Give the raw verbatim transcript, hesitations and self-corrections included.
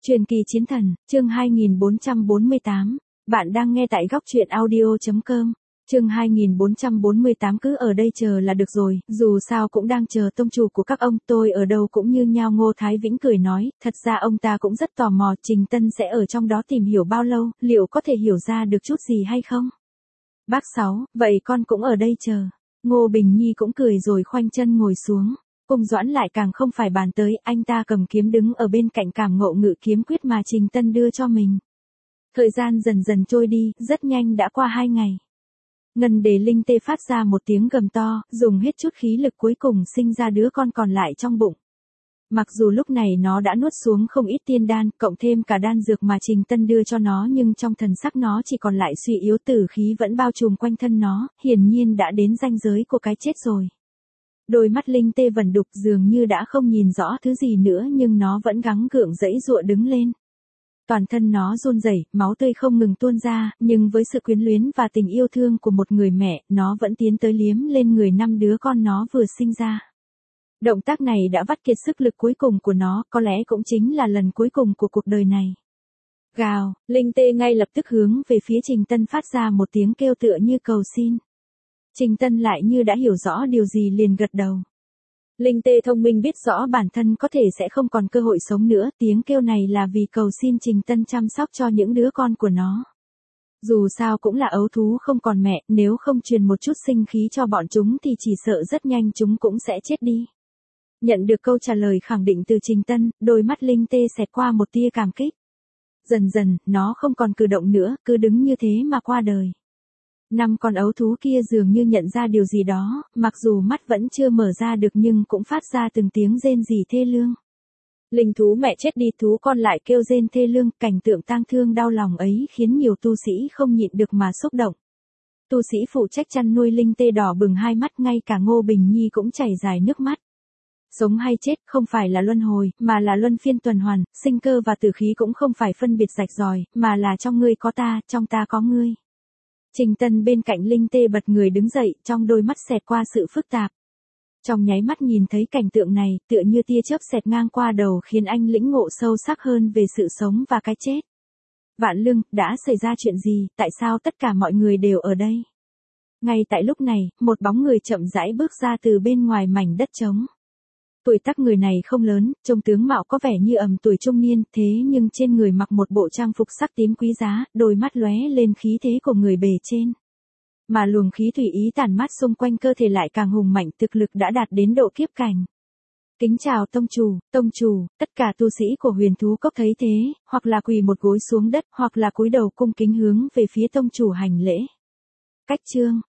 Truyền kỳ chiến thần, chương hai nghìn bốn trăm bốn mươi tám. Bạn đang nghe tại góc truyện audio chấm com. Chương hai nghìn bốn trăm bốn mươi tám. Cứ ở đây chờ là được rồi, dù sao cũng đang chờ tông chủ của các ông, tôi ở đâu cũng như nhau. Ngô Thái Vĩnh cười nói, thật ra ông ta cũng rất tò mò, Trình Tân sẽ ở trong đó tìm hiểu bao lâu, liệu có thể hiểu ra được chút gì hay không? Bác Sáu, vậy con cũng ở đây chờ. Ngô Bình Nhi cũng cười rồi khoanh chân ngồi xuống. Cung Doãn lại càng không phải bàn tới, anh ta cầm kiếm đứng ở bên cạnh cảm ngộ ngự kiếm quyết mà Trình Tân đưa cho mình. Thời gian dần dần trôi đi, rất nhanh đã qua hai ngày. Ngân Đề Linh Tê phát ra một tiếng gầm to, dùng hết chút khí lực cuối cùng sinh ra đứa con còn lại trong bụng. Mặc dù lúc này nó đã nuốt xuống không ít tiên đan, cộng thêm cả đan dược mà Trình Tân đưa cho nó, nhưng trong thần sắc nó chỉ còn lại suy yếu, tử khí vẫn bao trùm quanh thân nó, hiển nhiên đã đến ranh giới của cái chết rồi. Đôi mắt Linh Tê vẩn đục dường như đã không nhìn rõ thứ gì nữa, nhưng nó vẫn gắng gượng giãy giụa đứng lên. Toàn thân nó run rẩy, máu tươi không ngừng tuôn ra, nhưng với sự quyến luyến và tình yêu thương của một người mẹ, nó vẫn tiến tới liếm lên người năm đứa con nó vừa sinh ra. Động tác này đã vắt kiệt sức lực cuối cùng của nó, có lẽ cũng chính là lần cuối cùng của cuộc đời này. Gào, Linh Tê ngay lập tức hướng về phía Trình Tân phát ra một tiếng kêu tựa như cầu xin. Trình Tân lại như đã hiểu rõ điều gì liền gật đầu. Linh Tê thông minh biết rõ bản thân có thể sẽ không còn cơ hội sống nữa, tiếng kêu này là vì cầu xin Trình Tân chăm sóc cho những đứa con của nó. Dù sao cũng là ấu thú không còn mẹ, nếu không truyền một chút sinh khí cho bọn chúng thì chỉ sợ rất nhanh chúng cũng sẽ chết đi. Nhận được câu trả lời khẳng định từ Trình Tân, đôi mắt Linh Tê xẹt qua một tia cảm kích. Dần dần, nó không còn cử động nữa, cứ đứng như thế mà qua đời. Năm con ấu thú kia dường như nhận ra điều gì đó, mặc dù mắt vẫn chưa mở ra được nhưng cũng phát ra từng tiếng rên rỉ thê lương. Linh thú mẹ chết đi, thú con lại kêu rên thê lương, cảnh tượng tang thương đau lòng ấy khiến nhiều tu sĩ không nhịn được mà xúc động. Tu sĩ phụ trách chăn nuôi Linh Tê đỏ bừng hai mắt, ngay cả Ngô Bình Nhi cũng chảy dài nước mắt. Sống hay chết không phải là luân hồi, mà là luân phiên tuần hoàn, sinh cơ và tử khí cũng không phải phân biệt rạch ròi, mà là trong ngươi có ta, trong ta có ngươi. Trình Tân bên cạnh Linh Tê bật người đứng dậy, trong đôi mắt xẹt qua sự phức tạp. Trong nháy mắt nhìn thấy cảnh tượng này, tựa như tia chớp xẹt ngang qua đầu khiến anh lĩnh ngộ sâu sắc hơn về sự sống và cái chết. Vạn Lương, đã xảy ra chuyện gì, tại sao tất cả mọi người đều ở đây? Ngay tại lúc này, một bóng người chậm rãi bước ra từ bên ngoài mảnh đất trống. Tuổi tác người này không lớn, trông tướng mạo có vẻ như ầm tuổi trung niên, thế nhưng trên người mặc một bộ trang phục sắc tím quý giá, đôi mắt lóe lên khí thế của người bề trên. Mà luồng khí thủy ý tản mát xung quanh cơ thể lại càng hùng mạnh, thực lực đã đạt đến độ kiếp cảnh. Kính chào tông chủ, tông chủ, tất cả tu sĩ của Huyền Thú Cốc thấy thế, hoặc là quỳ một gối xuống đất, hoặc là cúi đầu cung kính hướng về phía tông chủ hành lễ. Cách chương,